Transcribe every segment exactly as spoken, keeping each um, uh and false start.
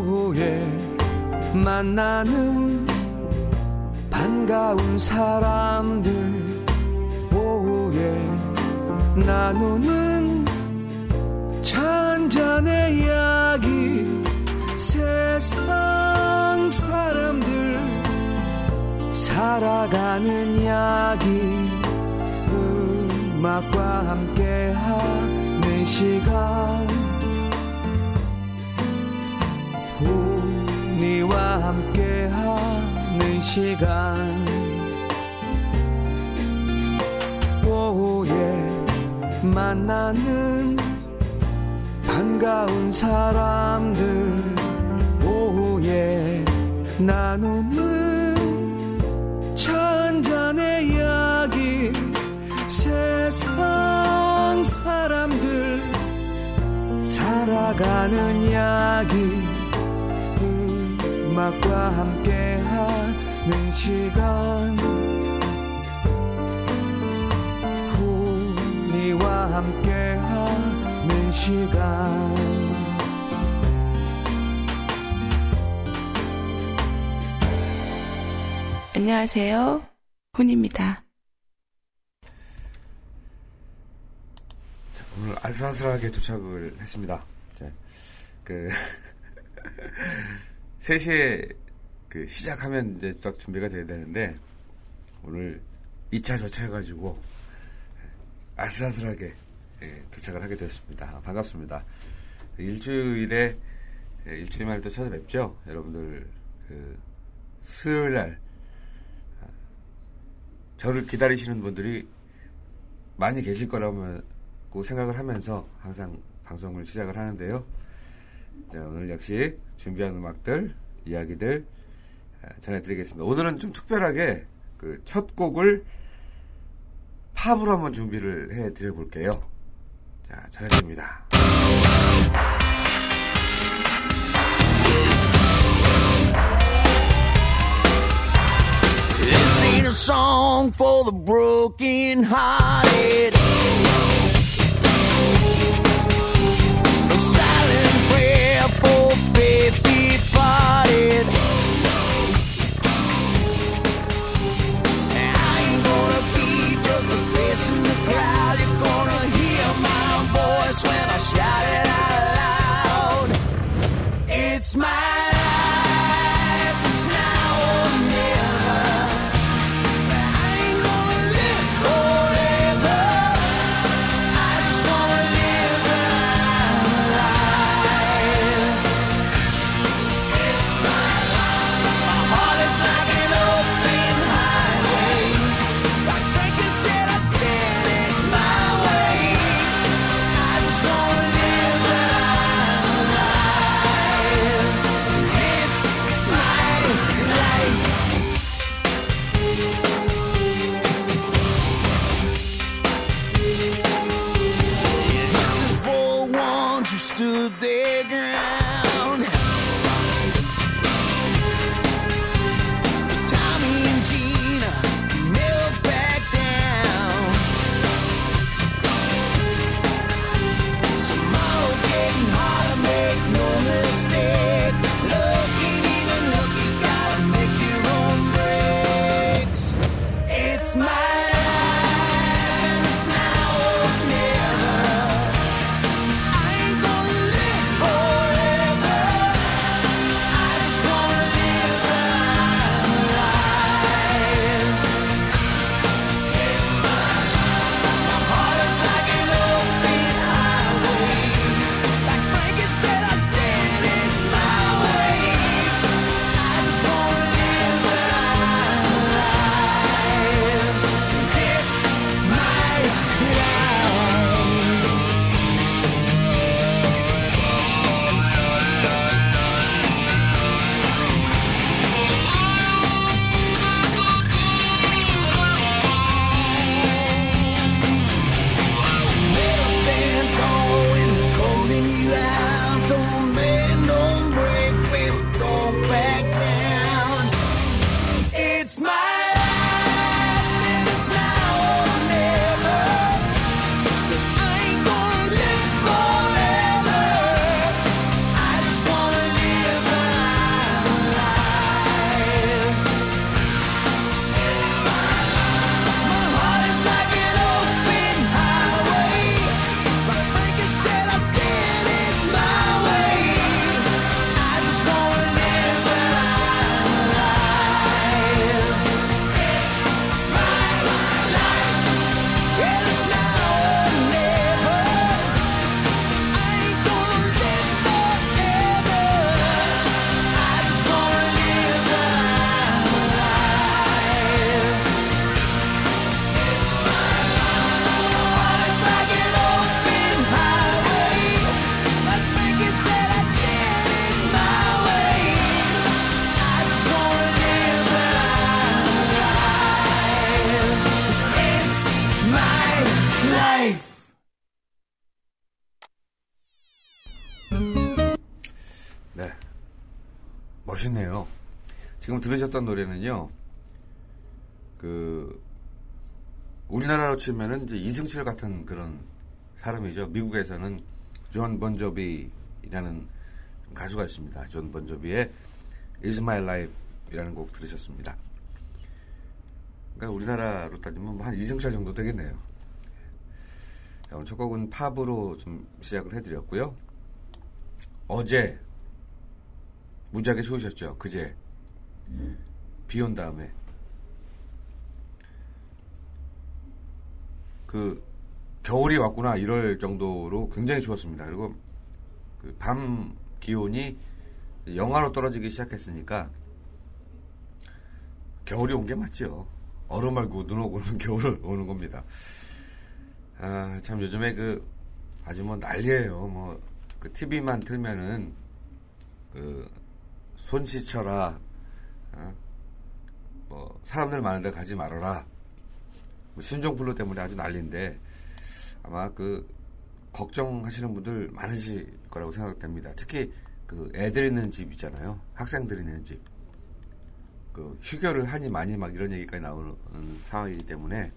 오후에 만나는 반가운 사람들, 오후에 나누는 차 한잔의 이야기, 세상 사람들 살아가는 이야기, 음악과 함께하는 시간, 우리와 함께하는 시간, 오후에 만나는 반가운 사람들, 오후에 나누는 차 한잔의 이야기, 세상 사람들 살아가는 이야기, 음악과 함께하는 시간, 우리와 함께하는 시간. 안녕하세요, 훈입니다. 자, 오늘 아슬아슬하게 도착을 했습니다. 자, 그 세 시에 그 시작하면 이제 딱 준비가 돼야 되는데 오늘 이 차 저 차 해가지고 아슬아슬하게 예, 도착을 하게 되었습니다. 반갑습니다. 일주일에 예, 일주일 만에 또 찾아뵙죠. 여러분들 그 수요일 날 저를 기다리시는 분들이 많이 계실 거라고 생각을 하면서 항상 방송을 시작을 하는데요. 자, 오늘 역시 준비한 음악들, 이야기들 전해드리겠습니다. 오늘은 좀 특별하게 그 첫 곡을 팝으로 한번 준비를 해드려볼게요. 자, 전해드립니다. This ain't a song for the broken hearted, a silent prayer for faith departed. I ain't gonna be just a face in the crowd. You're gonna hear my voice when I shout it out loud. It's my stood their ground. Tommy and Gina never back down. Tomorrow's getting harder, make no mistake. Looking even look, you gotta make your own breaks. It's my forever. 네. 멋있네요. 지금 들으셨던 노래는요, 그, 우리나라로 치면은 이제 이승철 같은 그런 사람이죠. 미국에서는 존 본조비라는 가수가 있습니다. 존 본조비의 Is My Life 이라는 곡 들으셨습니다. 그러니까 우리나라로 따지면 한 이승철 정도 되겠네요. 자, 오늘 첫 곡은 팝으로 좀 시작을 해드렸고요. 어제 무지하게 추우셨죠? 그제 비 온 다음에 그 겨울이 왔구나 이럴 정도로 굉장히 추웠습니다. 그리고 그 밤 기온이 영하로 떨어지기 시작했으니까 겨울이 온 게 맞죠. 얼음 말고 눈 오고는 겨울 오는 겁니다. 아, 참 요즘에 그 아주 뭐 난리예요. 뭐 그 티비만 틀면은 그 손 씻쳐라, 어? 뭐 사람들 많은데 가지 말아라. 뭐 신종플루 때문에 아주 난리인데 아마 그 걱정하시는 분들 많으실 거라고 생각됩니다. 특히 그 애들 있는 집 있잖아요. 학생들 있는 집. 그 휴교를 하니 많이 막 이런 얘기까지 나오는 상황이기 때문에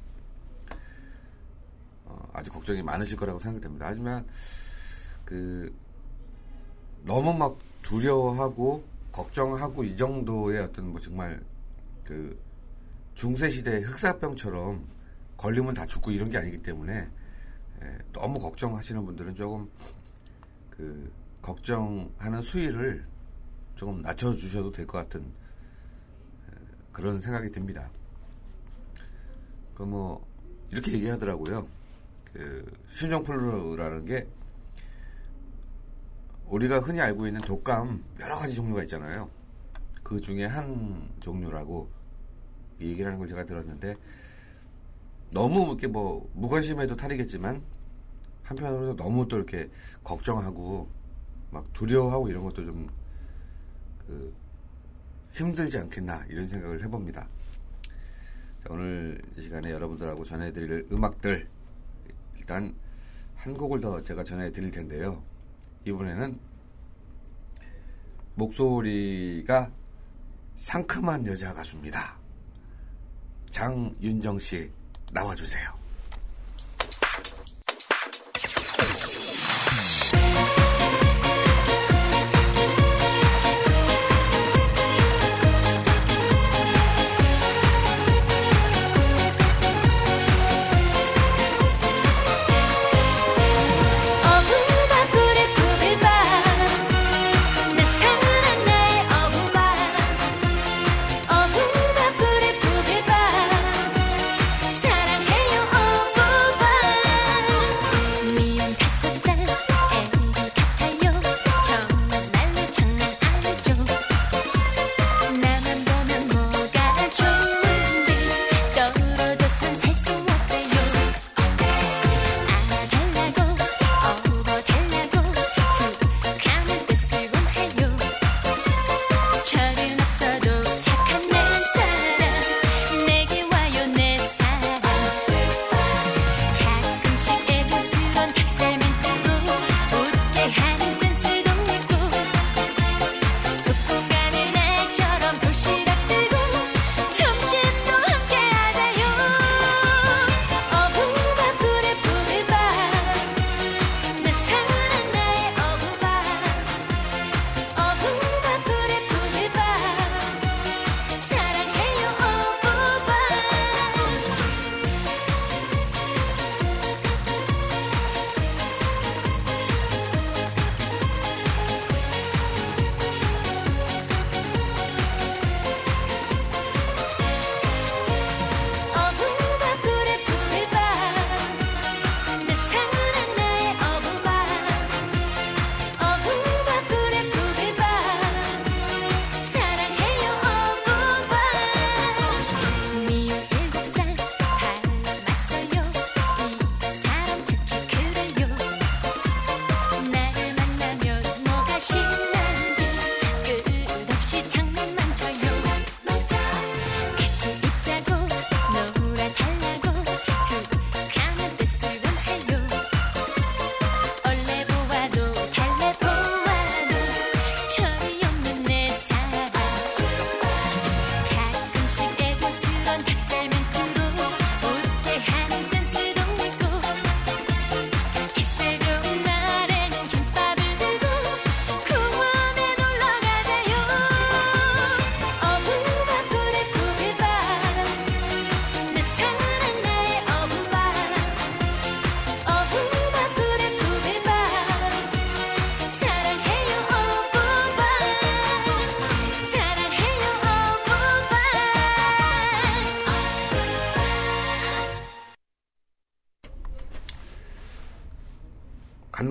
어, 아주 걱정이 많으실 거라고 생각됩니다. 하지만 그 너무 막 두려워하고 걱정하고 이 정도의 어떤 뭐 정말 그 중세시대 흑사병처럼 걸리면 다 죽고 이런 게 아니기 때문에 에, 너무 걱정하시는 분들은 조금 그 걱정하는 수위를 조금 낮춰주셔도 될 것 같은 에, 그런 생각이 듭니다. 그 뭐 이렇게 얘기하더라고요. 그 신종플루라는 게 우리가 흔히 알고 있는 독감 여러 가지 종류가 있잖아요. 그 중에 한 종류라고 얘기를 하는 걸 제가 들었는데 너무 이렇게 뭐 무관심해도 탈이겠지만 한편으로는 너무 또 이렇게 걱정하고 막 두려워하고 이런 것도 좀 그 힘들지 않겠나 이런 생각을 해봅니다. 자, 오늘 이 시간에 여러분들하고 전해드릴 음악들 일단 한 곡을 더 제가 전해드릴 텐데요. 이번에는 목소리가 상큼한 여자 가수입니다. 장윤정 씨 나와주세요. 사랑해요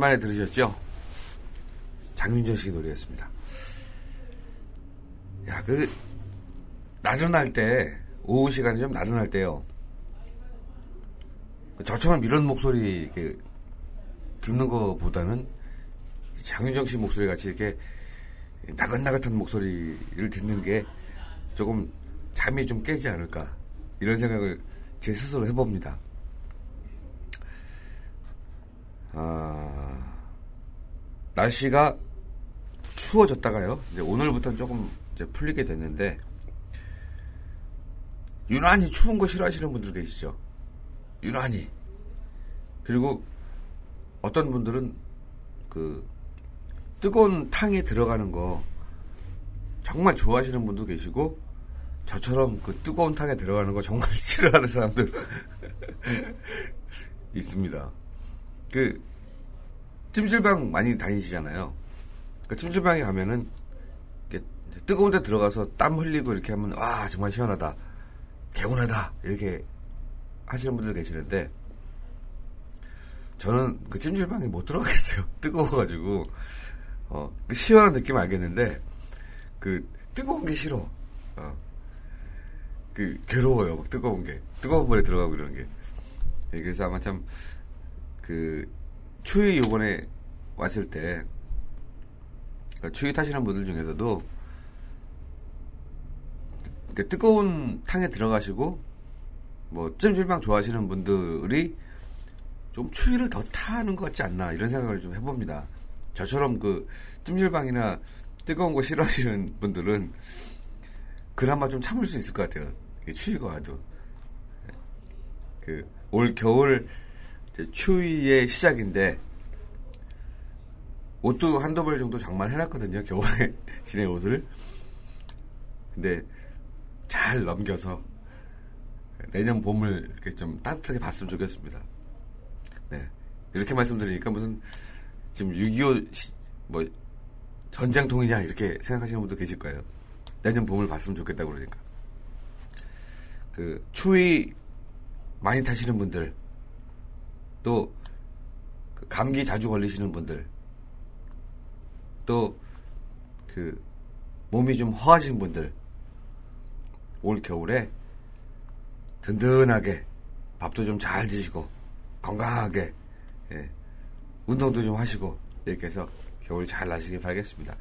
오랜만에 들으셨죠? 장윤정 씨 노래였습니다. 야, 그 나른할 때, 오후 시간이 좀 나른할 때요. 저처럼 이런 목소리 이렇게 듣는 것보다는 장윤정 씨 목소리 같이 이렇게 나긋나긋한 목소리를 듣는 게 조금 잠이 좀 깨지 않을까 이런 생각을 제 스스로 해봅니다. 아, 날씨가 추워졌다가요. 이제 오늘부터는 조금 이제 풀리게 됐는데 유난히 추운 거 싫어하시는 분들 계시죠. 유난히. 그리고 어떤 분들은 그 뜨거운 탕에 들어가는 거 정말 좋아하시는 분도 계시고 저처럼 그 뜨거운 탕에 들어가는 거 정말 싫어하는 사람들 있습니다. 그 찜질방 많이 다니시잖아요. 그 찜질방에 가면은 뜨거운 데 들어가서 땀 흘리고 이렇게 하면 와 정말 시원하다, 개운하다 이렇게 하시는 분들 계시는데 저는 그 찜질방에 못 들어가겠어요. 뜨거워가지고 어, 그 시원한 느낌 알겠는데 그 뜨거운 게 싫어. 어, 그 괴로워요. 막 뜨거운 게 뜨거운 물에 들어가고 이러는 게. 예, 그래서 아마 참 그 추위 요번에 왔을 때 그러니까 추위 타시는 분들 중에서도 그 뜨거운 탕에 들어가시고 뭐 찜질방 좋아하시는 분들이 좀 추위를 더 타는 것 같지 않나 이런 생각을 좀 해봅니다. 저처럼 그 찜질방이나 뜨거운 거 싫어하시는 분들은 그나마 좀 참을 수 있을 것 같아요. 추위가 와도. 그 올 겨울 추위의 시작인데 옷도 한두 벌 정도 장만해놨거든요. 겨울에 지낼 옷을. 근데 잘 넘겨서 내년 봄을 이렇게 좀 따뜻하게 봤으면 좋겠습니다. 네. 이렇게 말씀드리니까 무슨 지금 육이오 시, 뭐 전쟁통이냐 이렇게 생각하시는 분도 계실 거예요. 내년 봄을 봤으면 좋겠다고 그러니까. 그 추위 많이 타시는 분들, 또 그 감기 자주 걸리시는 분들, 또 그 몸이 좀 허하신 분들, 올 겨울에 든든하게 밥도 좀 잘 드시고 건강하게 예, 운동도 좀 하시고 이렇게 해서 겨울 잘 나시길 바라겠습니다.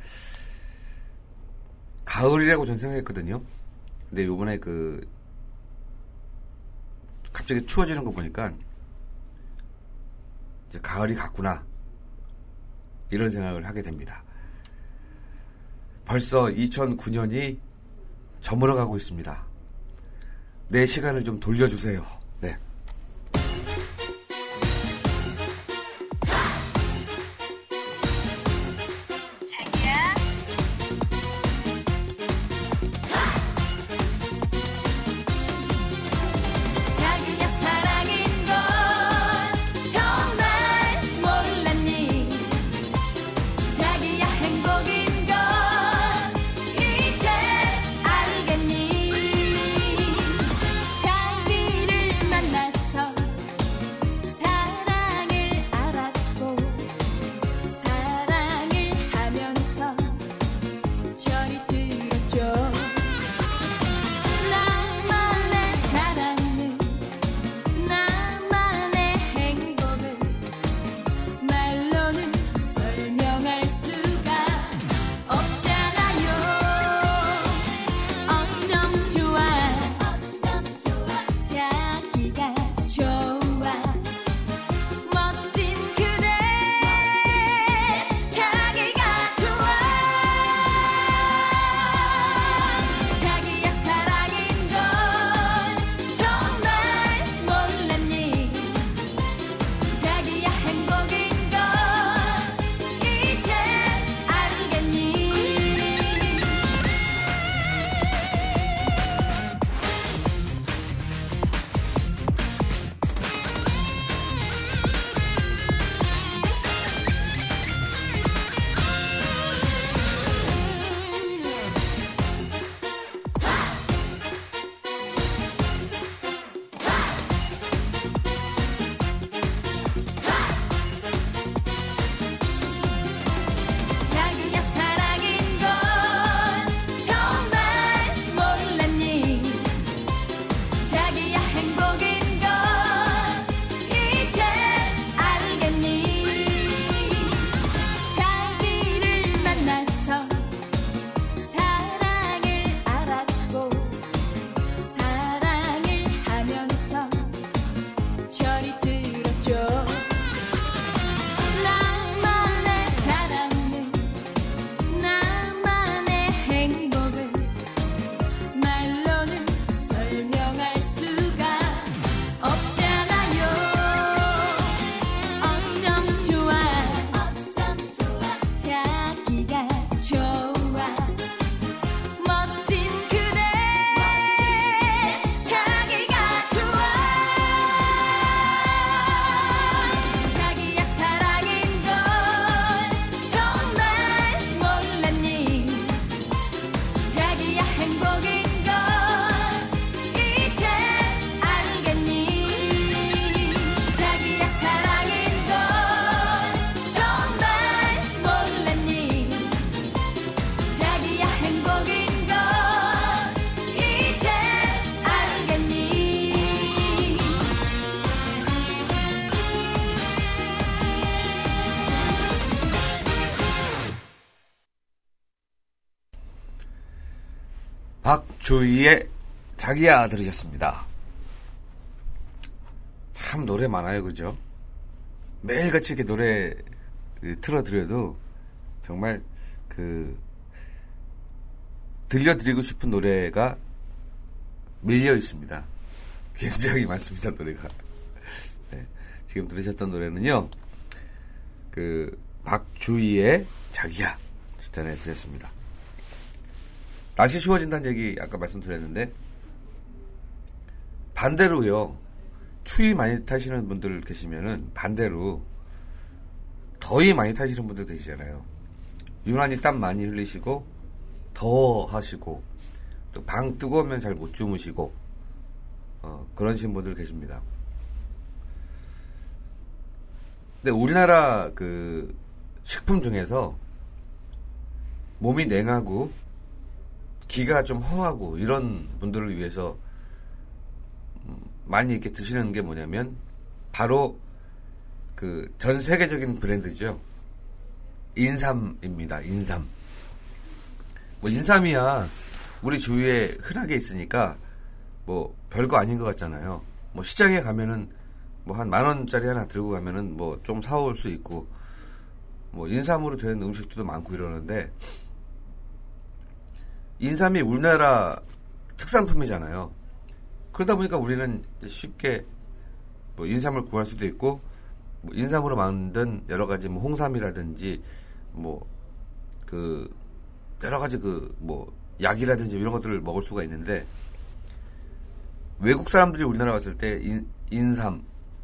가을이라고 전 생각했거든요. 근데 요번에 그 갑자기 추워지는 거 보니까 이제 가을이 갔구나 이런 생각을 하게 됩니다. 벌써 이천구 년이 저물어 가고 있습니다. 내 시간을 좀 돌려주세요. 네. 자기를 박주희의 자기야 들으셨습니다. 참 노래 많아요, 그죠? 매일같이 이렇게 노래 틀어드려도 정말 그 들려드리고 싶은 노래가 밀려 있습니다. 굉장히 많습니다, 노래가. 네, 지금 들으셨던 노래는요, 그 박주희의 자기야 전에 드렸습니다. 날씨 추워진다는 얘기 아까 말씀드렸는데, 반대로요, 추위 많이 타시는 분들 계시면은 반대로 더위 많이 타시는 분들 계시잖아요. 유난히 땀 많이 흘리시고 더 하시고 또 방 뜨거우면 잘 못 주무시고 어, 그러신 분들 계십니다. 근데 우리나라 그 식품 중에서 몸이 냉하고 기가 좀 허하고 이런 분들을 위해서 많이 이렇게 드시는 게 뭐냐면 바로 그 전 세계적인 브랜드죠. 인삼입니다. 인삼. 뭐 인삼이야 우리 주위에 흔하게 있으니까 뭐 별거 아닌 것 같잖아요. 뭐 시장에 가면은 뭐 한 만 원짜리 하나 들고 가면은 뭐 좀 사올 수 있고 뭐 인삼으로 된 음식들도 많고 이러는데, 인삼이 우리나라 특산품이잖아요. 그러다 보니까 우리는 쉽게 뭐 인삼을 구할 수도 있고, 뭐 인삼으로 만든 여러 가지 뭐 홍삼이라든지 뭐 그 여러 가지 그 뭐 약이라든지 이런 것들을 먹을 수가 있는데, 외국 사람들이 우리나라 왔을 때 인, 인삼은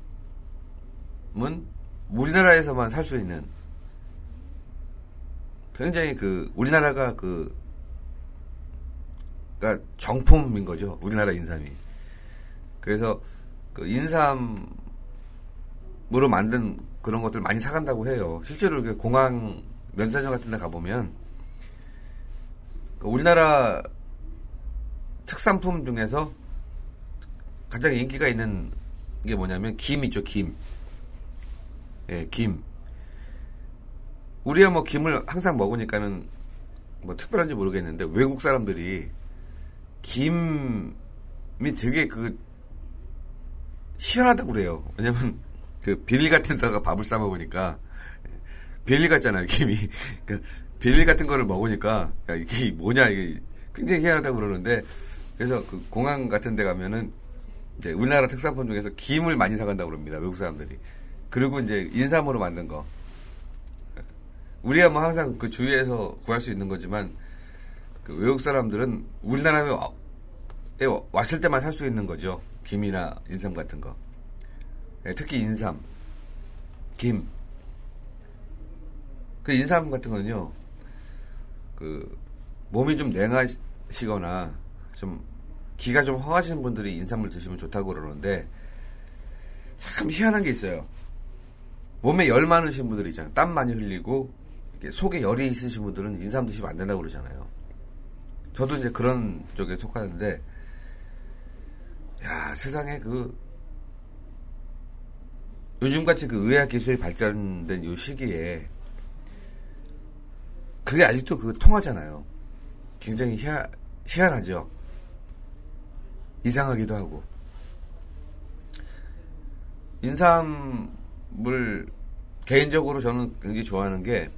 우리나라에서만 살 수 있는 굉장히 그 우리나라가 그 그러니까 정품인 거죠. 우리나라 인삼이. 그래서 그 인삼으로 만든 그런 것들 많이 사간다고 해요. 실제로 이렇게 공항 면세점 같은 데 가보면 우리나라 특산품 중에서 가장 인기가 있는 게 뭐냐면 김 있죠, 김. 예, 김. 우리야 뭐 김을 항상 먹으니까는 뭐 특별한지 모르겠는데, 외국 사람들이 김이 되게 그 희한하다고 그래요. 왜냐면 그 비닐 같은 데다가 밥을 싸 먹으니까 비닐 같잖아요, 김이. 그 비닐 같은 거를 먹으니까 야, 이게 뭐냐, 이게 굉장히 희한하다고 그러는데, 그래서 그 공항 같은 데 가면은 이제 우리나라 특산품 중에서 김을 많이 사간다고 그럽니다, 외국 사람들이. 그리고 이제 인삼으로 만든 거. 우리야 뭐 항상 그 주위에서 구할 수 있는 거지만, 그 외국 사람들은 우리나라에 왔을 때만 살 수 있는 거죠. 김이나 인삼 같은 거. 특히 인삼, 김. 그 인삼 같은 거는요, 그 몸이 좀 냉하시거나 좀 기가 좀 허하신 분들이 인삼을 드시면 좋다고 그러는데, 참 희한한 게 있어요. 몸에 열 많으신 분들 있잖아요. 땀 많이 흘리고 속에 열이 있으신 분들은 인삼 드시면 안 된다고 그러잖아요. 저도 이제 그런 쪽에 속하는데, 야, 세상에 그 요즘같이 그 의학 기술이 발전된 이 시기에 그게 아직도 그 통하잖아요. 굉장히 희한, 희한하죠. 이상하기도 하고. 인삼을 개인적으로 저는 굉장히 좋아하는 게,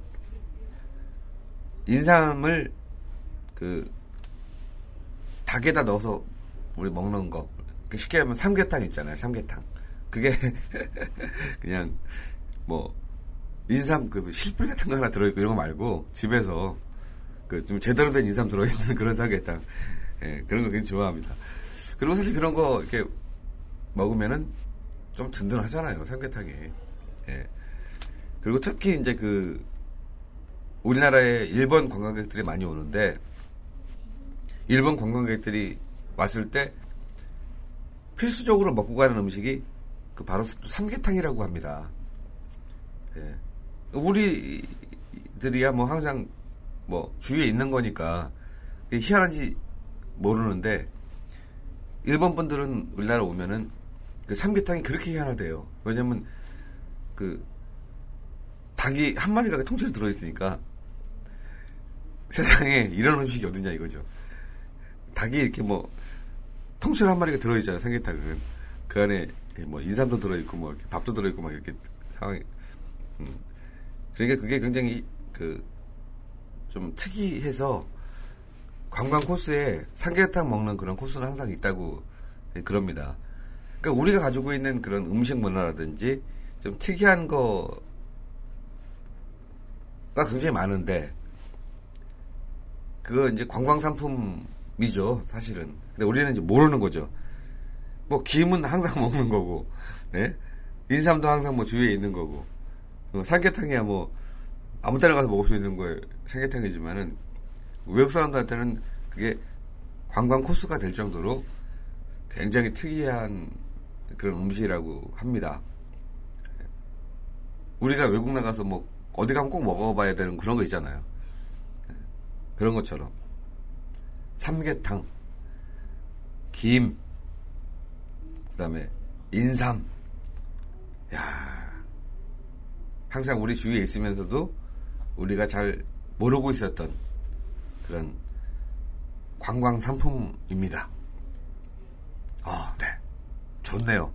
인삼을 그 닭에다 넣어서 우리 먹는 거, 쉽게 하면 삼계탕 있잖아요. 삼계탕. 그게 그냥 뭐 인삼 그 실뿌리 같은 거 하나 들어있고 이런 거 말고, 집에서 그 좀 제대로 된 인삼 들어있는 그런 삼계탕, 예, 그런 거 굉장히 좋아합니다. 그리고 사실 그런 거 이렇게 먹으면은 좀 든든하잖아요, 삼계탕이. 예. 그리고 특히 이제 그 우리나라에 일본 관광객들이 많이 오는데, 일본 관광객들이 왔을 때 필수적으로 먹고 가는 음식이 그 바로 삼계탕이라고 합니다. 예. 우리들이야 뭐 항상 뭐 주위에 있는 거니까 희한한지 모르는데, 일본 분들은 우리나라 오면은 그 삼계탕이 그렇게 희한하대요. 왜냐면 그 닭이 한 마리가 통째로 들어있으니까 세상에 이런 음식이 어딨냐 이거죠. 닭이 이렇게 뭐 통째로 한 마리가 들어있잖아요. 삼계탕은 그 안에 뭐 인삼도 들어있고 뭐 이렇게 밥도 들어있고 막 이렇게 상황이. 음. 그러니까 그게 굉장히 그 좀 특이해서 관광 코스에 삼계탕 먹는 그런 코스는 항상 있다고 그럽니다. 그러니까 우리가 가지고 있는 그런 음식 문화라든지 좀 특이한 거가 굉장히 많은데 그거 이제 관광 상품이죠, 사실은. 근데 우리는 이제 모르는 거죠. 뭐 김은 항상 먹는 거고, 네? 인삼도 항상 뭐 주위에 있는 거고, 어, 삼계탕이야 뭐 아무 때나 가서 먹을 수 있는 거예요. 삼계탕이지만은 외국 사람들한테는 그게 관광 코스가 될 정도로 굉장히 특이한 그런 음식이라고 합니다. 우리가 외국 나가서 뭐 어디 가면 꼭 먹어봐야 되는 그런 거 있잖아요. 그런 것처럼 삼계탕, 김, 그다음에 인삼. 야, 항상 우리 주위에 있으면서도 우리가 잘 모르고 있었던 그런 관광 상품입니다. 아, 네, 좋네요.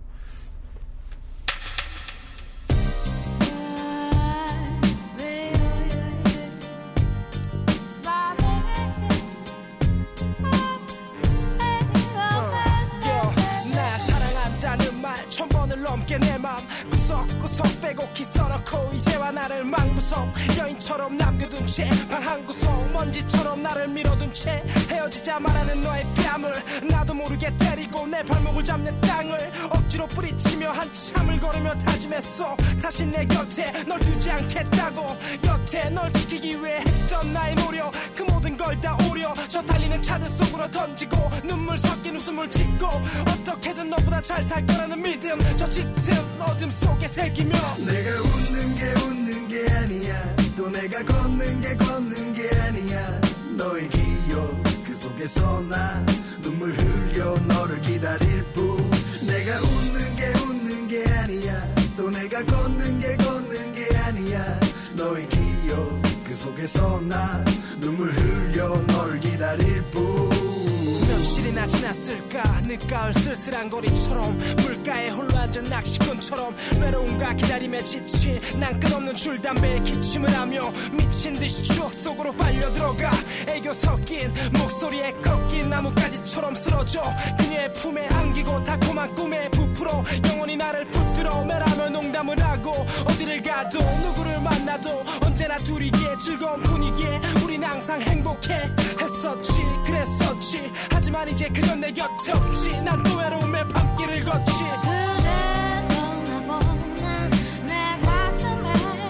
넘게 내 맘 구석구석 빼곡히 써놓고 이제와 나를 망구석 여인처럼 남겨둔 채 방 한 구석 먼지처럼 나를 밀어둔 채 헤어지자 말하는 너의 뺨을 나도 모르게 때리고 내 발목을 잡는 땅을 억지로 뿌리치며 한참을 걸으며 다짐했어 다시 내 곁에 널 두지 않겠다고 여태 널 지키기 위해 했던 나의 노력 그 모든 걸 다 오려 저 달리는 차들 속으로 던지고 눈물 섞인 웃음을 짓고 어떻게든 너보다 잘 살 거라는 믿음 저 짙은 어둠 속에 새기며 내가 웃는 게 웃는 게 아니야 또 내가 걷는 게 걷는 게 아니야 너의 기억 그 속에서 나 눈물 흘려 너를 기다릴 뿐 내가 웃는 게 웃는 게 아니야 또 내가 걷는 게 걷는 게 아니야 너의 기억 그 속에서 나 눈물 흘려 너를 기다릴 뿐 며칠이나 지났을까 늦가을 쓸쓸한 거리처럼 물가에 홀로 앉은 낚시꾼처럼 외로움과 기다림에 지친 난 끝없는 줄담배에 기침을 하며 미친 듯이 추억 속으로 빨려들어가 애교 섞인 목소리에 꺾인 나뭇가지처럼 쓰러져 그녀의 품에 안기고 달콤한 꿈에 부풀어 영원히 나를 붙들어 매라며 농담을 하고 어디를 가도 누구를 만나도 언제나 둘이게 즐거운 분위기에 우린 항상 행복해 했었지 그랬었지 하지만 이제 그건 내 곁에 없지 난 또 외로움의 밤길을 걷지 그대 떠나보낸 내 가슴에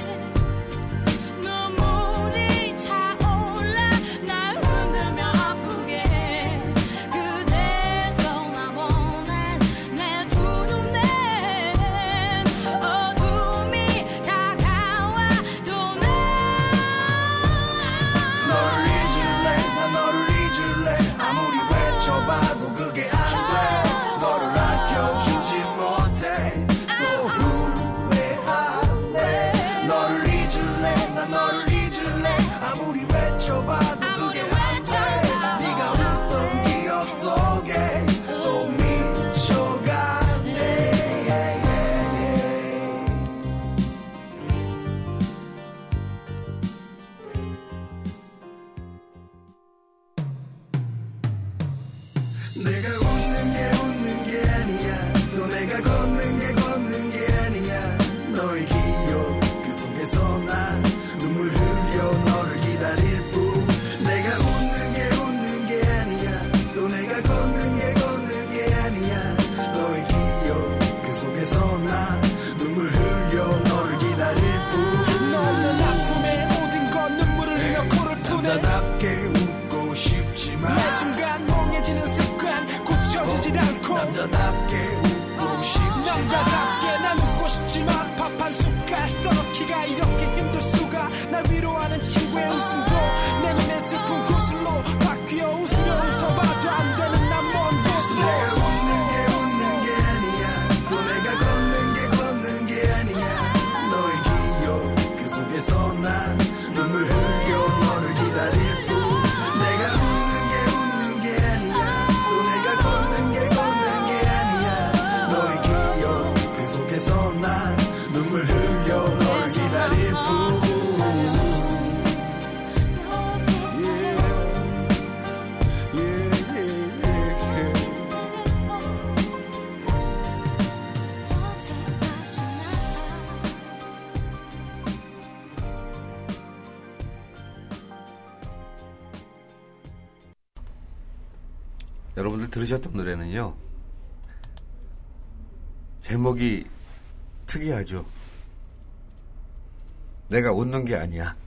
눈물이 차올라 날 흔들며 아프게 해 그대 떠나보낸 내 두 눈엔 어둠이 다가와 또 나 너를 잊을래 난 너를 잊을래 아무리 외쳐봐도 그게 안돼 너를 아껴주지 못해 또 후회하네 너를 잊을래 난 너를 잊을래 아무리 외쳐봐도 그게 안돼 네가 웃던 기억 속에 또 미쳐가네 내가 웃는 게 웃는 게 아니야 또 내가 걷는 게 걷는 게 아니야 너의 기억 그 속에서 나 눈물 흘려 너를 기다릴 뿐 내가 웃는 게 웃는 게 아니야 또 내가 걷는 게 걷는 게 아니야 너의 기억 그 속에서 나 눈물 흘려 너를 기다릴 뿐 너는 아픔에 모든 건 눈물을 흘려 코를 푸네 남자답게 웃고 싶지만 매 순간 멍해지는 습관 고쳐지질 않고 남자답게 웃고 싶지만 남자답게 난 웃고 싶지만 밥 한 숟갈 떠넣기가 이렇게 힘들 수가 날 위로하는 친구의 웃음도 내 눈에 슬픈 구슬로 바뀌어 웃으려 웃어봐도 안 되는 난 먼 곳으로 내가 웃는 게 웃는 게 아니야 또 내가 걷는 게 걷는 게 아니야 너의 기억 그 속에서 난 눈물 흘려 너를 기다릴 여러분들 들으셨던 노래는요. 제목이 특이하죠. 내가 웃는 게 아니야.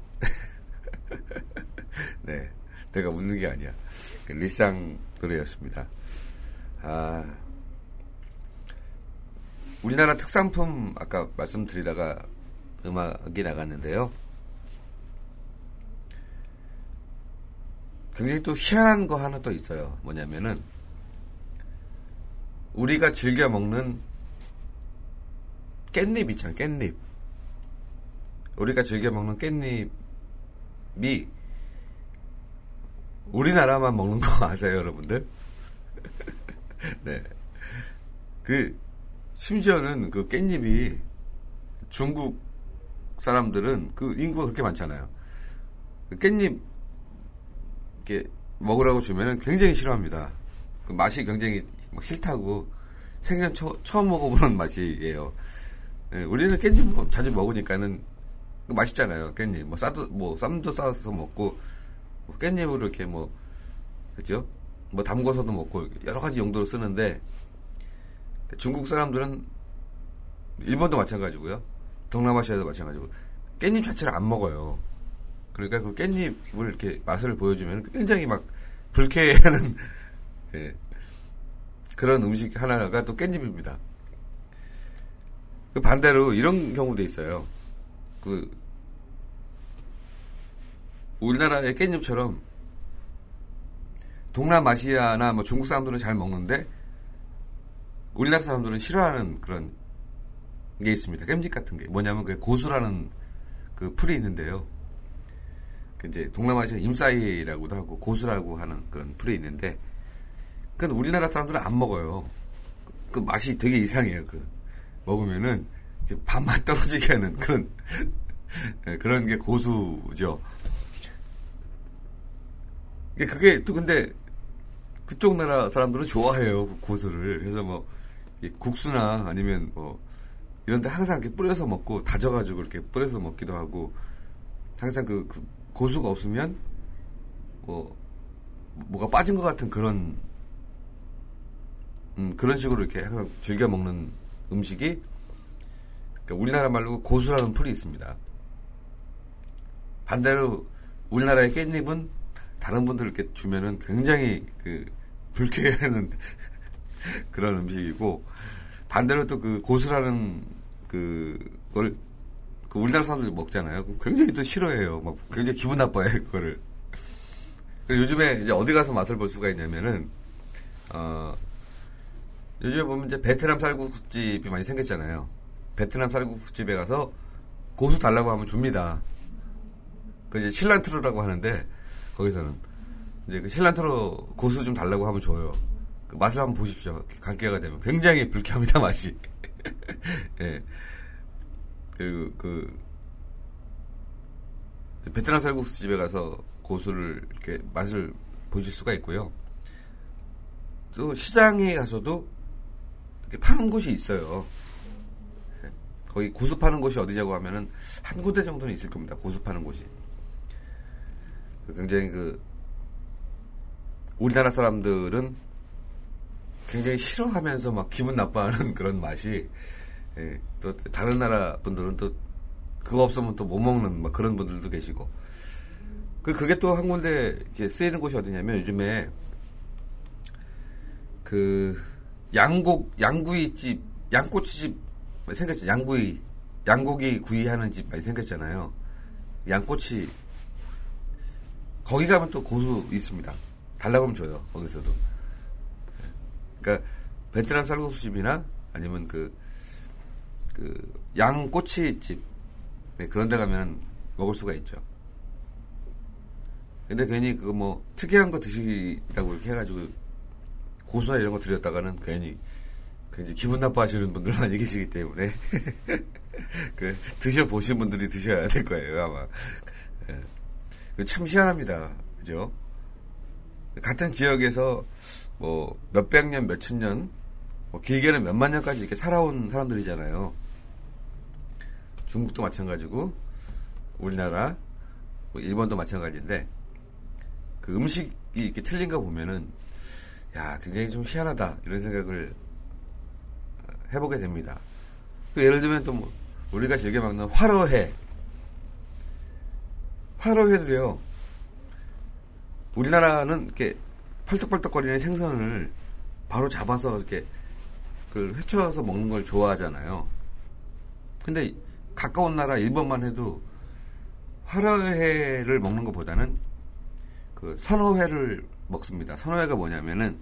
네, 내가 웃는 게 아니야. 리쌍 노래였습니다. 아, 우리나라 특산품 아까 말씀드리다가 음악이 나갔는데요. 굉장히 또 희한한 거 하나 또 있어요. 뭐냐면은 우리가 즐겨 먹는 깻잎 있잖아요. 깻잎. 우리가 즐겨 먹는 깻잎이 우리나라만 먹는 거 아세요, 여러분들? 네. 그 심지어는 그 깻잎이 중국 사람들은 그 인구가 그렇게 많잖아요. 그 깻잎 이렇게 먹으라고 주면은 굉장히 싫어합니다. 그 맛이 굉장히 싫다고 생전 처, 처음 먹어보는 맛이에요. 네, 우리는 깻잎 자주 먹으니까는 맛있잖아요. 깻잎 뭐 싸도 뭐 쌈도 싸서 먹고 뭐 깻잎으로 이렇게 뭐 그죠? 뭐 담궈서도 먹고 여러 가지 용도로 쓰는데 중국 사람들은 일본도 마찬가지고요. 동남아시아도 마찬가지고 깻잎 자체를 안 먹어요. 그러니까 그 깻잎을 이렇게 맛을 보여주면 굉장히 막 불쾌해하는 예, 그런 음식 하나가 또 깻잎입니다. 그 반대로 이런 경우도 있어요. 그 우리나라의 깻잎처럼 동남아시아나 뭐 중국 사람들은 잘 먹는데 우리나라 사람들은 싫어하는 그런 게 있습니다. 깻잎 같은 게 뭐냐면 그 고수라는 그 풀이 있는데요. 그 이제 동남아시아 임사이라고도 하고 고수라고 하는 그런 풀이 있는데 그건 우리나라 사람들은 안 먹어요. 그 맛이 되게 이상해요. 그 먹으면은 밥맛 떨어지게 하는 그런 그런 게 고수죠. 그게 또 근데 그쪽 나라 사람들은 좋아해요. 그 고수를. 그래서 뭐 국수나 아니면 뭐 이런 데 항상 이렇게 뿌려서 먹고 다져가지고 이렇게 뿌려서 먹기도 하고 항상 그, 그 고수가 없으면 뭐 뭐가 빠진 것 같은 그런 음, 그런 식으로 이렇게 항상 즐겨 먹는 음식이 그러니까 우리나라 말로 고수라는 풀이 있습니다. 반대로 우리나라의 깻잎은 다른 분들 이렇게 주면은 굉장히 그 불쾌해하는 그런 음식이고 반대로 또 그 고수라는 그걸 그 우리나라 사람들이 먹잖아요. 굉장히 또 싫어해요. 막 굉장히 기분 나빠요 그거를. 요즘에 이제 어디 가서 맛을 볼 수가 있냐면은 어 요즘에 보면 이제 베트남 쌀국수집이 많이 생겼잖아요. 베트남 쌀국수집에 가서 고수 달라고 하면 줍니다. 그 이제 실란트로라고 하는데 거기서는 이제 그 실란트로 고수 좀 달라고 하면 줘요. 그 맛을 한번 보십시오. 갈 기회가 되면 굉장히 불쾌합니다 맛이. 예. 그리고 그 베트남 쌀국수집에 가서 고수를 이렇게 맛을 보실 수가 있고요. 또 시장에 가서도 이렇게 파는 곳이 있어요. 거기 고수 파는 곳이 어디냐고 하면은 한 군데 정도는 있을 겁니다. 고수 파는 곳이. 굉장히 그 우리나라 사람들은 굉장히 싫어하면서 막 기분 나빠하는 그런 맛이 예, 또 다른 나라 분들은 또 그거 없으면 또 못 먹는 막 그런 분들도 계시고 그 그게 또 한 군데 이렇게 쓰이는 곳이 어디냐면 요즘에 그 양곡 양구이집 양꼬치집 생겼죠. 양구이 양고기 구이하는 집 많이 생겼잖아요. 양꼬치 거기 가면 또 고수 있습니다. 달라고 하면 줘요. 거기서도. 그러니까 베트남 쌀국수집이나 아니면 그, 그 양꼬치집 네, 그런 데 가면 먹을 수가 있죠. 근데 괜히 그거 뭐 특이한 거 드시라고 이렇게 해가지고 고수나 이런 거 드렸다가는 괜히 굉장히 기분 나빠하시는 분들 많이 계시기 때문에 그 드셔보신 분들이 드셔야 될 거예요 아마. 예. 참 희한합니다. 그죠? 같은 지역에서 뭐 몇백 년, 몇천 년, 뭐 길게는 몇만 년까지 이렇게 살아온 사람들이잖아요. 중국도 마찬가지고 우리나라, 뭐 일본도 마찬가지인데 그 음식이 이렇게 틀린 거 보면은 야, 굉장히 좀 희한하다 이런 생각을 해보게 됩니다. 그 예를 들면 또 뭐 우리가 즐겨 먹는 화로회, 화로회도요. 우리나라는 이렇게 펄떡펄떡거리는 생선을 바로 잡아서 이렇게 그 회쳐서 먹는 걸 좋아하잖아요. 근데 가까운 나라 일본만 해도 화로회를 먹는 것보다는 그 선어회를 먹습니다. 선어회가 뭐냐면은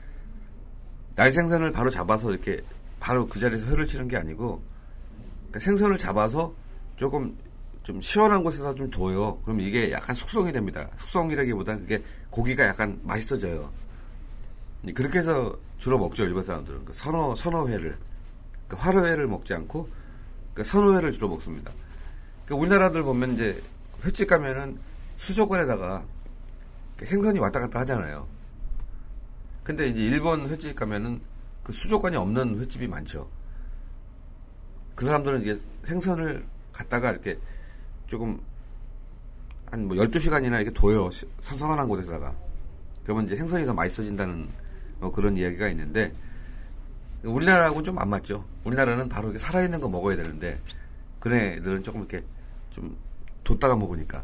날생선을 바로 잡아서 이렇게 바로 그 자리에서 회를 치는 게 아니고 그러니까 생선을 잡아서 조금 좀 시원한 곳에서 좀 둬요. 그럼 이게 약간 숙성이 됩니다. 숙성이라기보다 그게 고기가 약간 맛있어져요. 그렇게 해서 주로 먹죠, 일본 사람들은. 그 선어, 선어회를. 그 화로회를 먹지 않고 그 선어회를 주로 먹습니다. 그 우리나라들 보면 이제 횟집 가면은 수족관에다가 생선이 왔다 갔다 하잖아요. 근데 이제 일본 횟집 가면은 그 수족관이 없는 횟집이 많죠. 그 사람들은 이제 생선을 갖다가 이렇게 조금 한 뭐 열두 시간이나 이렇게 둬요. 선선한 곳에다가. 그러면 이제 생선이 더 맛있어진다는 뭐 그런 이야기가 있는데 우리나라하고는 좀 안 맞죠. 우리나라는 바로 이렇게 살아있는 거 먹어야 되는데 그런 애들은 조금 이렇게 좀 뒀다가 먹으니까.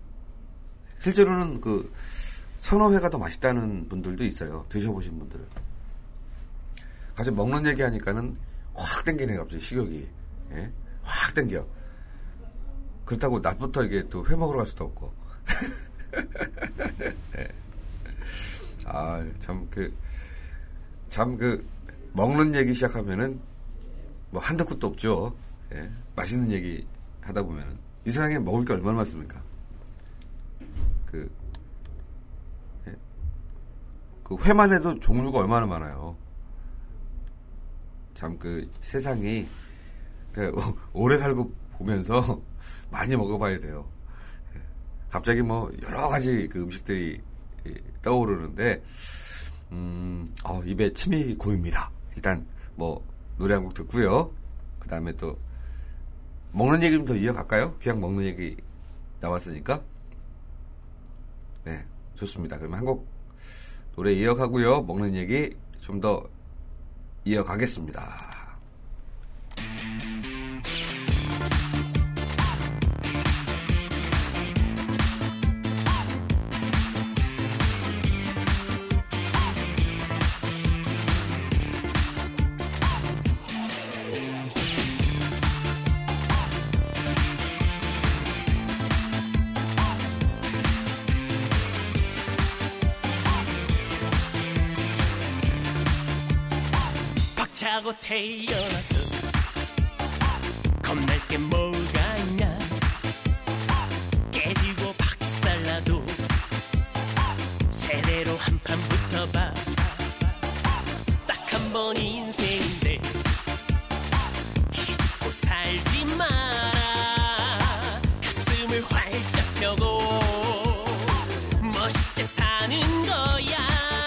실제로는 그 선어회가 더 맛있다는 분들도 있어요. 드셔보신 분들은. 가서 먹는 얘기 하니까는 확 땡기네, 갑자기 식욕이. 예? 확 땡겨. 그렇다고 낮부터 이게 또 회 먹으러 갈 수도 없고. 예. 아, 참 그, 참 그, 먹는 얘기 시작하면은 뭐 한도 끝도 없죠. 예. 맛있는 얘기 하다 보면은. 이 세상에 먹을 게 얼마나 많습니까? 그, 예. 그 회만 해도 종류가 얼마나 많아요. 참 그 세상이 그 오래 살고 보면서 많이 먹어봐야 돼요. 갑자기 뭐 여러 가지 그 음식들이 떠오르는데 음, 어, 입에 침이 고입니다. 일단 뭐 노래 한 곡 듣고요. 그 다음에 또 먹는 얘기 좀 더 이어갈까요? 그냥 먹는 얘기 나왔으니까. 네, 좋습니다. 그러면 한 곡 노래 이어가고요. 먹는 얘기 좀 더 이어가겠습니다. 차고 태어나서 겁날 게 뭐가 있냐 깨지고 박살나도 제대로 한 판 붙어봐 딱 한 번 인생인데 기죽고 살지 마라 가슴을 활짝 펴고 멋있게 사는 거야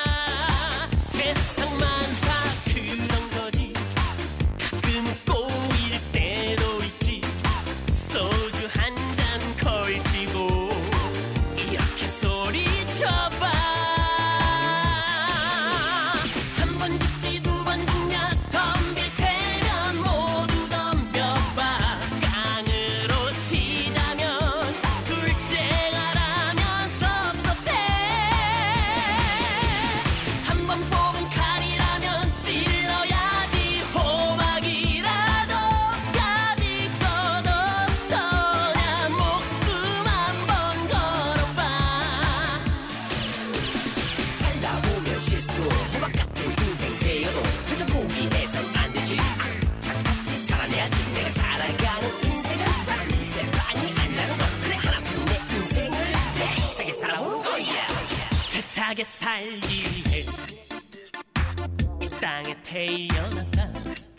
대차게 살기 위해 이 땅에 태어났다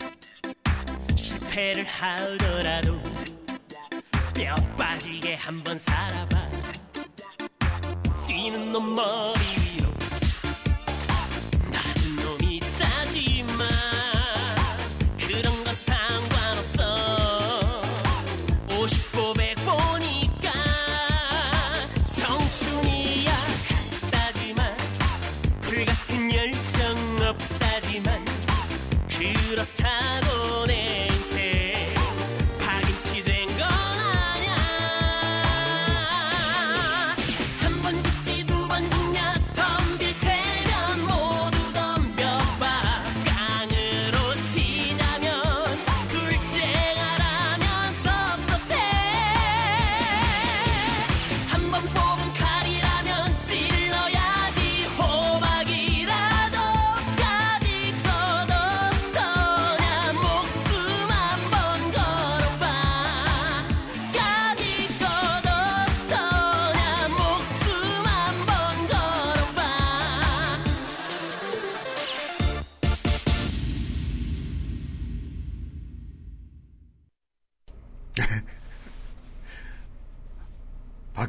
실패를 하더라도 뼈 빠지게 한번 살아봐 뛰는 놈 머리 위로 낮은 놈이 따지마 그런 건 상관없어 오십고 백 보니까 청춘이야 같다지만 불같은 열정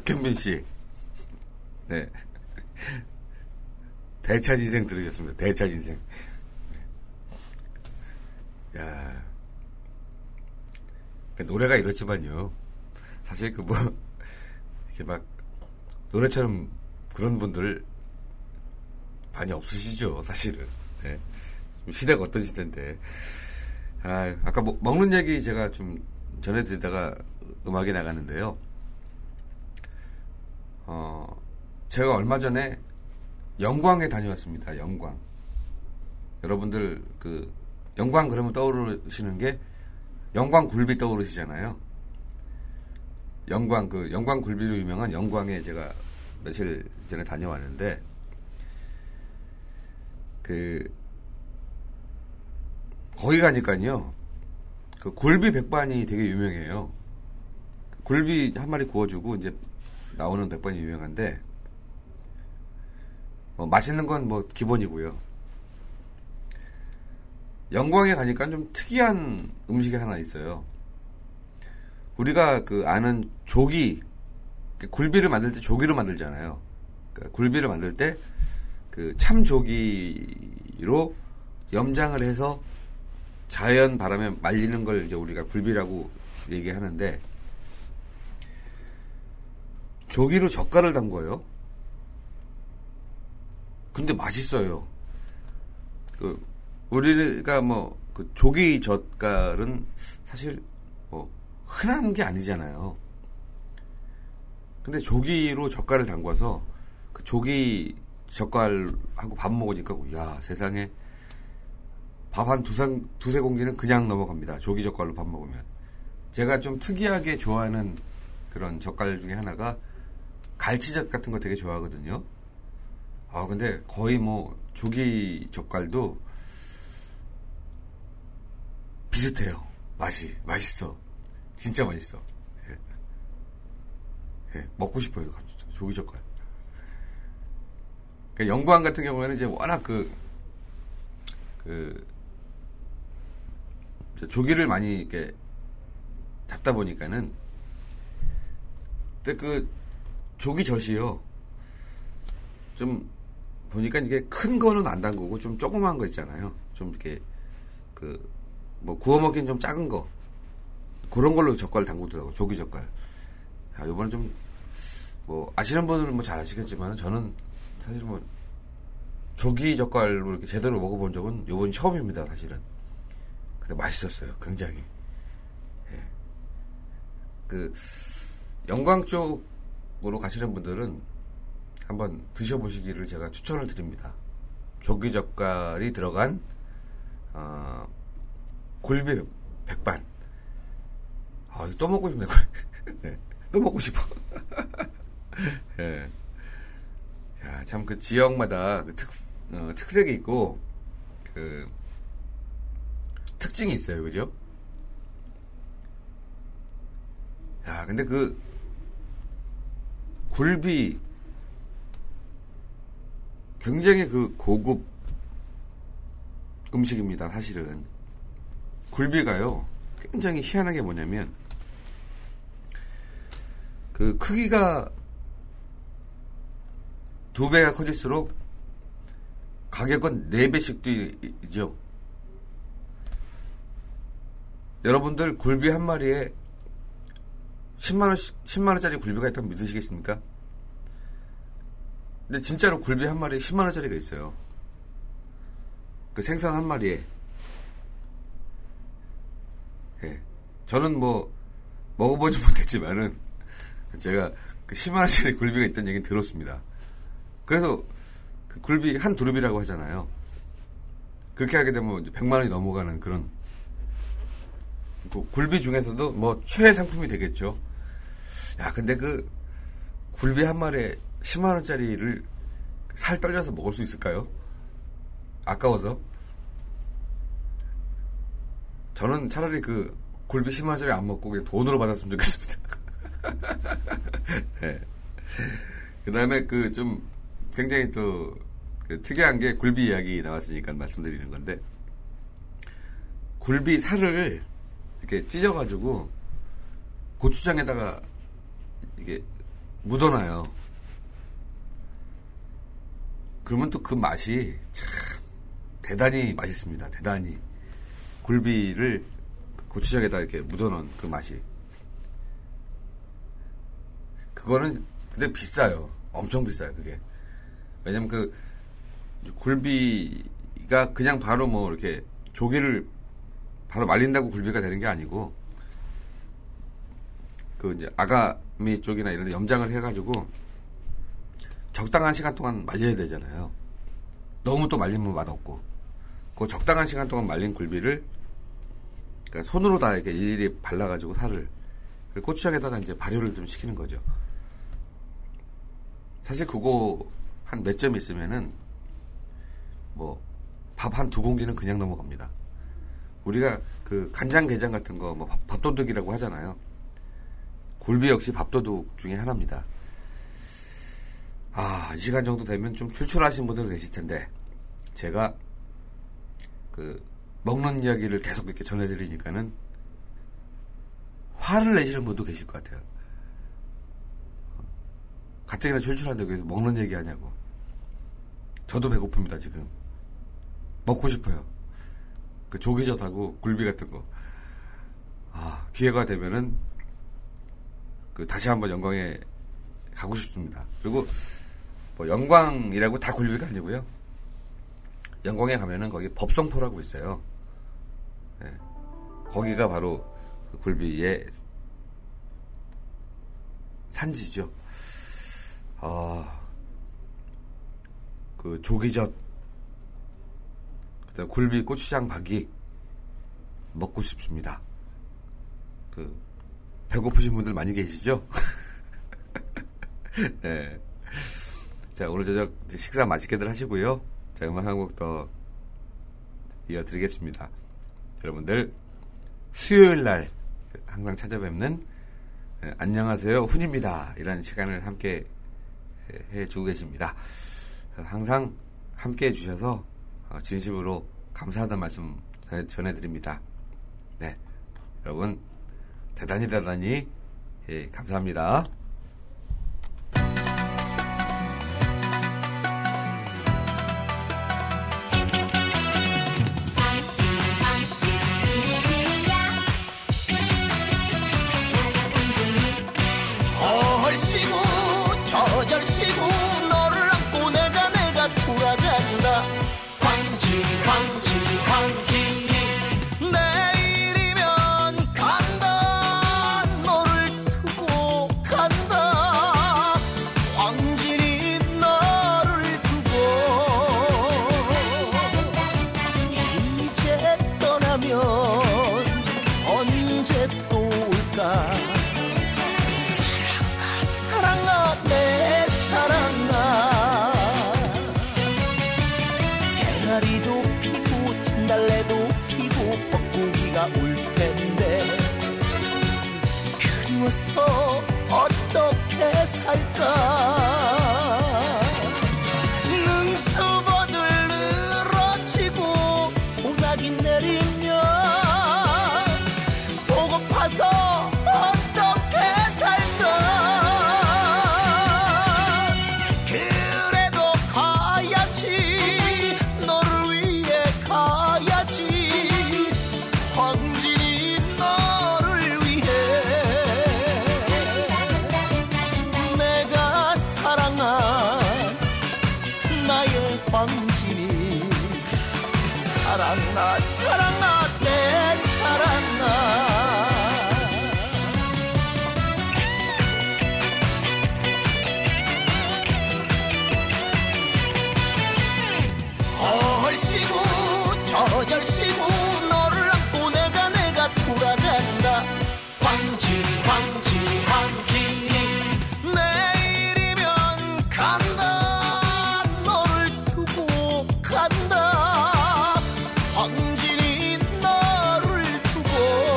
박현민 씨. 네. 대찬 인생 들으셨습니다. 대찬 인생. 야. 노래가 이렇지만요. 사실 그 뭐, 이렇게 막, 노래처럼 그런 분들 많이 없으시죠, 사실은. 네. 시대가 어떤 시대인데. 아, 아까 뭐, 먹는 얘기 제가 좀 전해드리다가 음악이 나갔는데요. 어, 제가 얼마 전에 영광에 다녀왔습니다. 영광. 여러분들 그 영광 그러면 떠오르시는 게 영광 굴비 떠오르시잖아요. 영광 그 영광 굴비로 유명한 영광에 제가 며칠 전에 다녀왔는데 그 거기 가니까요. 그 굴비 백반이 되게 유명해요. 굴비 한 마리 구워주고 이제 나오는 백반이 유명한데 어, 맛있는 건 뭐 기본이고요. 영광에 가니까 좀 특이한 음식이 하나 있어요. 우리가 그 아는 조기, 굴비를 만들 때 조기로 만들잖아요. 그러니까 굴비를 만들 때 그 참조기로 염장을 해서 자연 바람에 말리는 걸 이제 우리가 굴비라고 얘기하는데 조기로 젓갈을 담궈요. 근데 맛있어요. 그 우리가 뭐 그 조기 젓갈은 사실 뭐 흔한 게 아니잖아요. 근데 조기로 젓갈을 담궈서 그 조기 젓갈하고 밥 먹으니까 야 세상에 밥 한 두상 두세 공기는 그냥 넘어갑니다. 조기 젓갈로 밥 먹으면. 제가 좀 특이하게 좋아하는 그런 젓갈 중에 하나가 갈치젓 같은 거 되게 좋아하거든요. 아 근데 거의 뭐 조기 젓갈도 비슷해요. 맛이 맛있어. 진짜 맛있어. 예. 예. 먹고 싶어요. 조기 젓갈. 그러니까 영광 같은 경우에는 이제 워낙 그, 그, 조기를 많이 이렇게 잡다 보니까는, 근데 그, 조기젓이요. 좀, 보니까 이게 큰 거는 안 담그고 좀 조그만 거 있잖아요. 좀 이렇게, 그, 뭐, 구워 먹기는 좀 작은 거. 그런 걸로 젓갈 담그더라고요. 조기 젓갈. 아, 요번에 좀, 뭐, 아시는 분들은 뭐 잘 아시겠지만, 저는 사실 뭐, 조기 젓갈로 이렇게 제대로 먹어본 적은 요번이 처음입니다, 사실은. 근데 맛있었어요, 굉장히. 예. 그, 영광 쪽으로 가시는 분들은 한번 드셔보시기를 제가 추천을 드립니다. 조기 젓갈이 들어간, 어, 굴비 백반. 아, 또 먹고 싶네. 네, 또 먹고 싶어. 예. 야, 참 그 지역마다 그 특, 어, 특색이 있고, 그, 특징이 있어요. 그죠? 야, 근데 그, 굴비, 굉장히 그 고급 음식입니다. 사실은. 굴비가요, 굉장히 희한한 게 뭐냐면, 그 크기가 두 배가 커질수록 가격은 네 배씩 뛰죠. 여러분들 굴비 한 마리에 십만 원씩, 십만 원짜리 굴비가 있다고 믿으시겠습니까? 근데 진짜로 굴비 한 마리에 십만 원짜리가 있어요. 그 생선 한 마리에. 예. 저는 뭐, 먹어보지 못했지만은, 제가 그 십만 원짜리 굴비가 있다는 얘기는 들었습니다. 그래서 그 굴비 한 두릅이라고 하잖아요. 그렇게 하게 되면 이제 백만 원이 넘어가는 그런 그 굴비 중에서도 뭐 최애 상품이 되겠죠. 야, 근데 그 굴비 한 마리에 십만 원짜리를 살 떨려서 먹을 수 있을까요? 아까워서. 저는 차라리 그 굴비 십만 원짜리 안 먹고 그냥 돈으로 받았으면 좋겠습니다. 네. 그 다음에 그 좀 굉장히 또 그 특이한 게 굴비 이야기 나왔으니까 말씀드리는 건데, 굴비 살을 이렇게 찢어가지고 고추장에다가 이게 묻어놔요. 그러면 또 그 맛이 참 대단히 맛있습니다. 대단히. 굴비를 고추장에다 이렇게 묻어놓은 그 맛이. 그거는 근데 비싸요. 엄청 비싸요, 그게. 왜냐면 그 굴비가 그냥 바로 뭐 이렇게 조개를 바로 말린다고 굴비가 되는 게 아니고 그 이제 아가미 쪽이나 이런 데 염장을 해가지고 적당한 시간 동안 말려야 되잖아요. 너무 또 말리면 맛없고. 그 적당한 시간 동안 말린 굴비를 그러니까 손으로 다 이렇게 일일이 발라가지고 살을 고추장에다가 이제 발효를 좀 시키는 거죠. 사실 그거 한 몇 점 있으면은 뭐 밥 한 두 공기는 그냥 넘어갑니다. 우리가 그 간장게장 같은 거 뭐 밥도둑이라고 하잖아요. 굴비 역시 밥도둑 중에 하나입니다. 아, 이 시간 정도 되면 좀 출출하신 분들 계실 텐데 제가 그 먹는 이야기를 계속 이렇게 전해드리니까는 화를 내시는 분도 계실 것 같아요. 가뜩이나 출출한데 왜 먹는 얘기 하냐고. 저도 배고픕니다, 지금. 먹고 싶어요. 그 조기젓하고 굴비 같은 거. 아, 기회가 되면은 그 다시 한번 영광에 가고 싶습니다. 그리고 뭐 영광이라고 다 굴비가 아니고요. 영광에 가면은 거기 법성포라고 있어요. 네. 거기가 바로 그 굴비의 산지죠. 아, 그 조기젓, 그다음 굴비 고추장 박이 먹고 싶습니다. 그 배고프신 분들 많이 계시죠? 네. 자, 오늘 저녁 식사 맛있게들 하시고요. 자, 음악 한 곡 더 이어드리겠습니다. 여러분들 수요일 날 항상 찾아뵙는 네, 안녕하세요 훈입니다. 이런 시간을 함께 해주고 계십니다. 항상 함께 해주셔서 진심으로 감사하다는 말씀 전해드립니다. 네, 여러분 대단히 대단히 예, 감사합니다. 얼씨구 저절씨구 너를 안고 내가 내가 돌아간다. 광지 광지 광지 내일이면 간다. 너를 두고 간다. 광진이 너를 두고 이제 떠나면 언제 또 올까. 사랑아 내 사랑아. 개나리도 피고 진달래도 피고 벚고기가 올 텐데 그리워서 어떻게 살까. 능수버들 늘어지고 소나기 내리면 보고파서 어떻게 살까. 광진이 사랑아 사랑아 내 사랑아. 얼씨구 저절씨구 너를 안고 내가 내가 돌아간다. 광진 광진 광진이 내일이면 간다. 간다. 광진이 너를 두고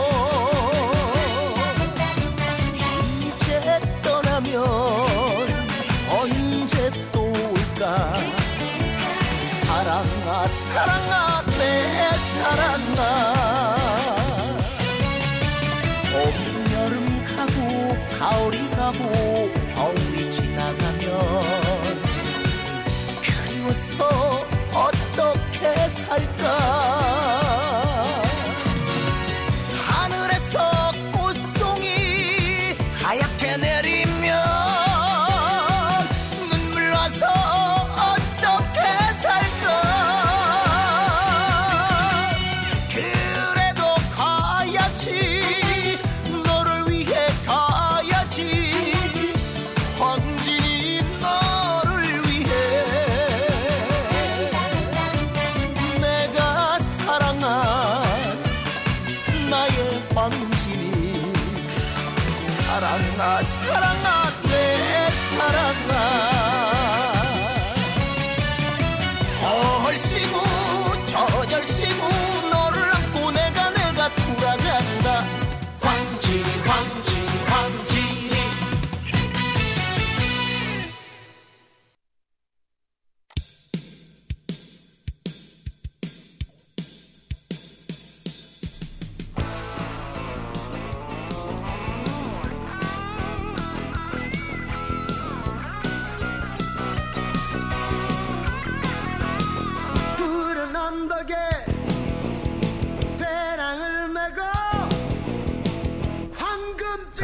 이제 떠나면 언제 또 올까. 사랑아 사랑아 내 사랑아. 봄 여름 가고 가을이 가고 겨울이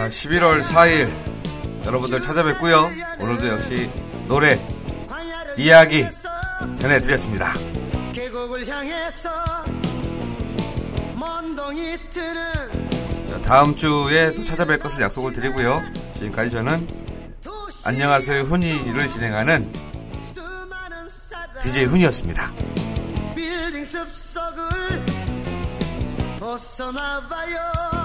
자, 십일월 사일 여러분들 찾아뵙고요. 오늘도 역시 노래, 이야기 전해드렸습니다. 계곡을 향해서 먼동이 트는 자, 다음 주에 또 찾아뵐 것을 약속을 드리고요. 지금까지 저는 안녕하세요 훈이를 진행하는 디제이 훈이었습니다. 빌딩 숲속을 벗어나봐요.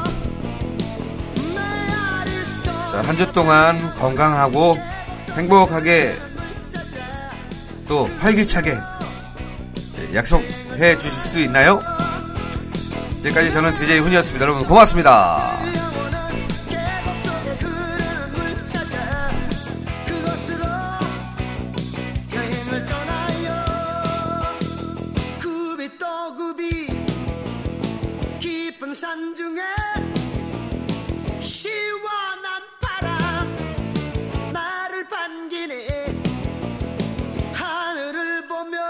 자, 한 주 동안 건강하고 행복하게 또 활기차게 약속해 주실 수 있나요? 지금까지 저는 디제이 훈이었습니다. 여러분 고맙습니다. 산 중에 시원한 바람 나를 반기네. 하늘을 보며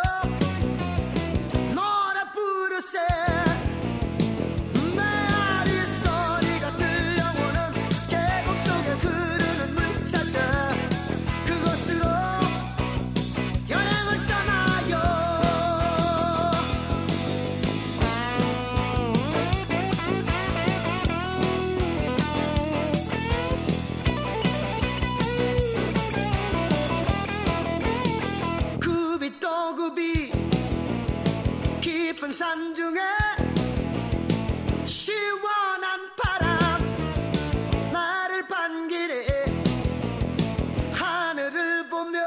노래 부르세. 메아리 소리가 들려오는 계곡 속에 흐르는 물 찾아 그곳으로 여행을 떠나요. 깊은 산 중에 시원한 바람 나를 반기네. 하늘을 보며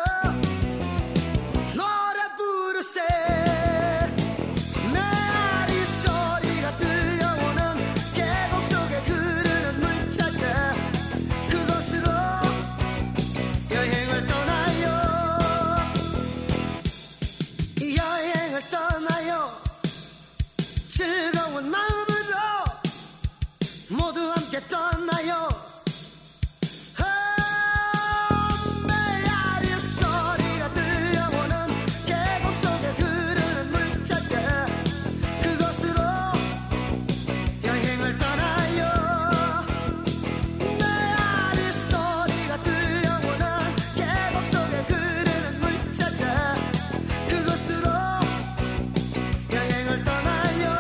노래 부르세. 메아리 소리가 들려오는 계곡 속에 흐르는 물 찾아 그곳으로 여행을 떠나요. 여행을 떠나요. 즐거운 마음으로 모두 함께 떠나요. 메아리 소리가 들려오는 계곡 속에 흐르는 물 찾아 그곳으로 여행을 떠나요. 메아리 소리가 들려오는 계곡 속에 흐르는 물 찾아 그곳으로 여행을 떠나요.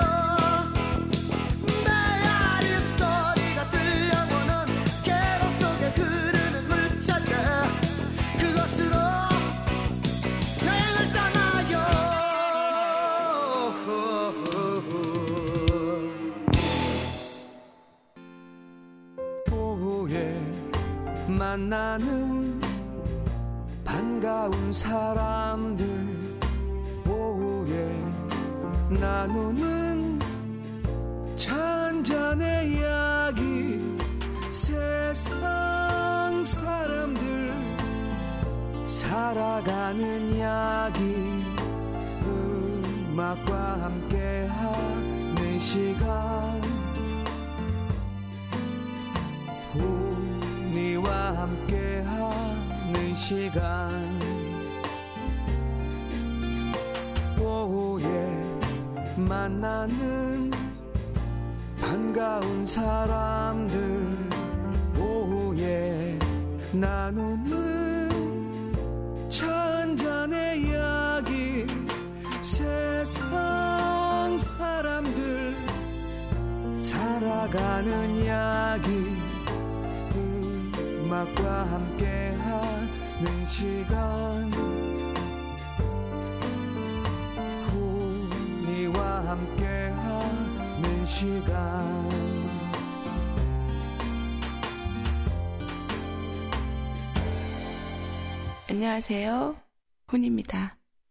만나는 반가운 사람들 오후에 나누는 잔잔의 이야기 세상 사람들 살아가는 이야기 음악과 함께하는 시간 훈이와 함께하는 시간 오후에 만나는 반가운 사람들 오후에 나누는 잔잔의 이야기 세상 사람들 살아가는 이야기 음악과 함께하는 시간 훈이와 함께하는 시간 안녕하세요 훈입니다.